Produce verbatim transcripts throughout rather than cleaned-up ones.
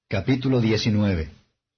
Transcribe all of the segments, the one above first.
Capítulo diecinueve.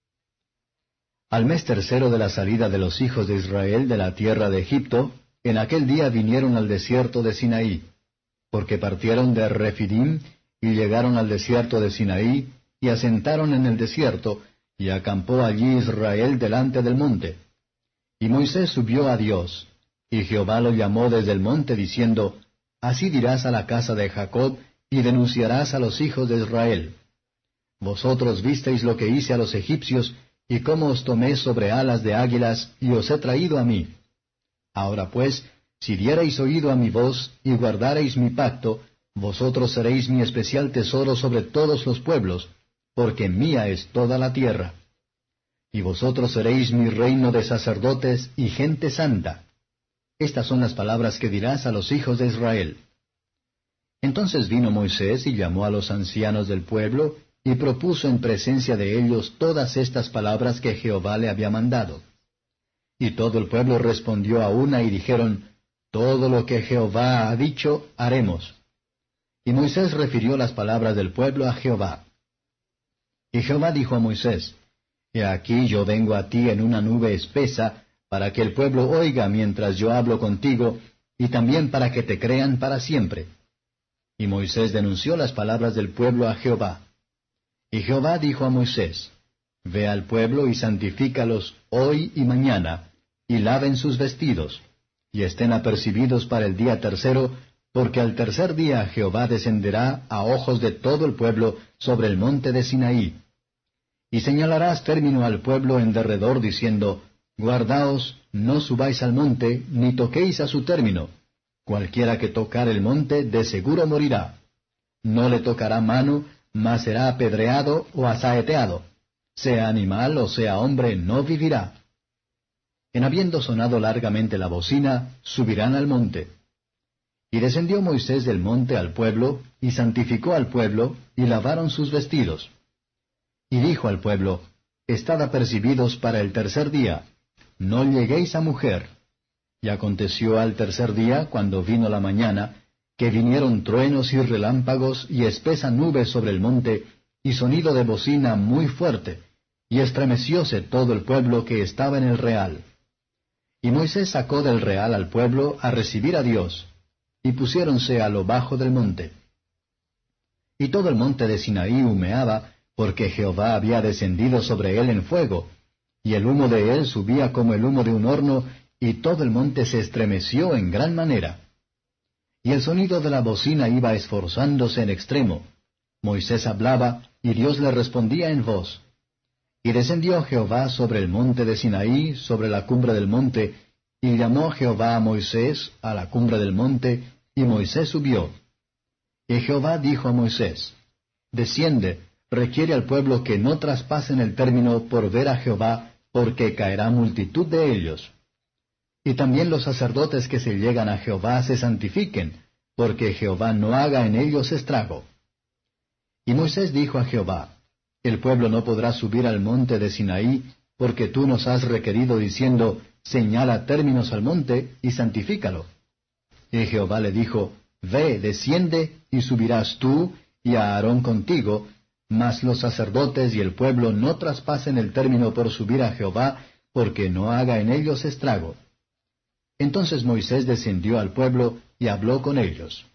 Al mes tercero de la salida de los hijos de Israel de la tierra de Egipto, en aquel día vinieron al desierto de Sinaí, porque partieron de Refidim y llegaron al desierto de Sinaí, y asentaron en el desierto, y acampó allí Israel delante del monte. Y Moisés subió a Dios, y Jehová lo llamó desde el monte, diciendo, Así dirás a la casa de Jacob, y denunciarás a los hijos de Israel. Vosotros visteis lo que hice a los egipcios, y cómo os tomé sobre alas de águilas, y os he traído a mí. Ahora pues, si diereis oído a mi voz, y guardareis mi pacto, vosotros seréis mi especial tesoro sobre todos los pueblos, porque mía es toda la tierra. Y vosotros seréis mi reino de sacerdotes y gente santa. Estas son las palabras que dirás a los hijos de Israel. Entonces vino Moisés y llamó a los ancianos del pueblo, y propuso en presencia de ellos todas estas palabras que Jehová le había mandado. Y todo el pueblo respondió a una y dijeron, Todo lo que Jehová ha dicho, haremos. Y Moisés refirió las palabras del pueblo a Jehová. Y Jehová dijo a Moisés, He aquí yo vengo a ti en una nube espesa, para que el pueblo oiga mientras yo hablo contigo, y también para que te crean para siempre. Y Moisés denunció las palabras del pueblo a Jehová. Y Jehová dijo a Moisés, Ve al pueblo y santifícalos hoy y mañana, y laven sus vestidos, y estén apercibidos para el día tercero, porque al tercer día Jehová descenderá a ojos de todo el pueblo sobre el monte de Sinaí. Y señalarás término al pueblo en derredor, diciendo, Guardaos, no subáis al monte, ni toquéis a su término. Cualquiera que tocar el monte, de seguro morirá. No le tocará mano, mas será apedreado o asaeteado. Sea animal o sea hombre, no vivirá. En habiendo sonado largamente la bocina, subirán al monte. Y descendió Moisés del monte al pueblo, y santificó al pueblo, y lavaron sus vestidos. Y dijo al pueblo, Estad apercibidos para el tercer día, no lleguéis a mujer. Y aconteció al tercer día, cuando vino la mañana, que vinieron truenos y relámpagos y espesa nube sobre el monte, y sonido de bocina muy fuerte, y estremecióse todo el pueblo que estaba en el real. Y Moisés sacó del real al pueblo a recibir a Dios, y pusiéronse a lo bajo del monte. Y todo el monte de Sinaí humeaba, porque Jehová había descendido sobre él en fuego, y el humo de él subía como el humo de un horno, y todo el monte se estremeció en gran manera. Y el sonido de la bocina iba esforzándose en extremo. Moisés hablaba, y Dios le respondía en voz. Y descendió Jehová sobre el monte de Sinaí, sobre la cumbre del monte, y llamó Jehová a Moisés a la cumbre del monte, y Moisés subió. Y Jehová dijo a Moisés, Desciende, requiere al pueblo que no traspasen el término por ver a Jehová, porque caerá multitud de ellos. Y también los sacerdotes que se llegan a Jehová se santifiquen, porque Jehová no haga en ellos estrago. Y Moisés dijo a Jehová, El pueblo no podrá subir al monte de Sinaí, porque tú nos has requerido diciendo, Señala términos al monte, y santifícalo. Y Jehová le dijo, Ve, desciende, y subirás tú, y a Aarón contigo, mas los sacerdotes y el pueblo no traspasen el término por subir a Jehová, porque no haga en ellos estrago. Entonces Moisés descendió al pueblo, y habló con ellos.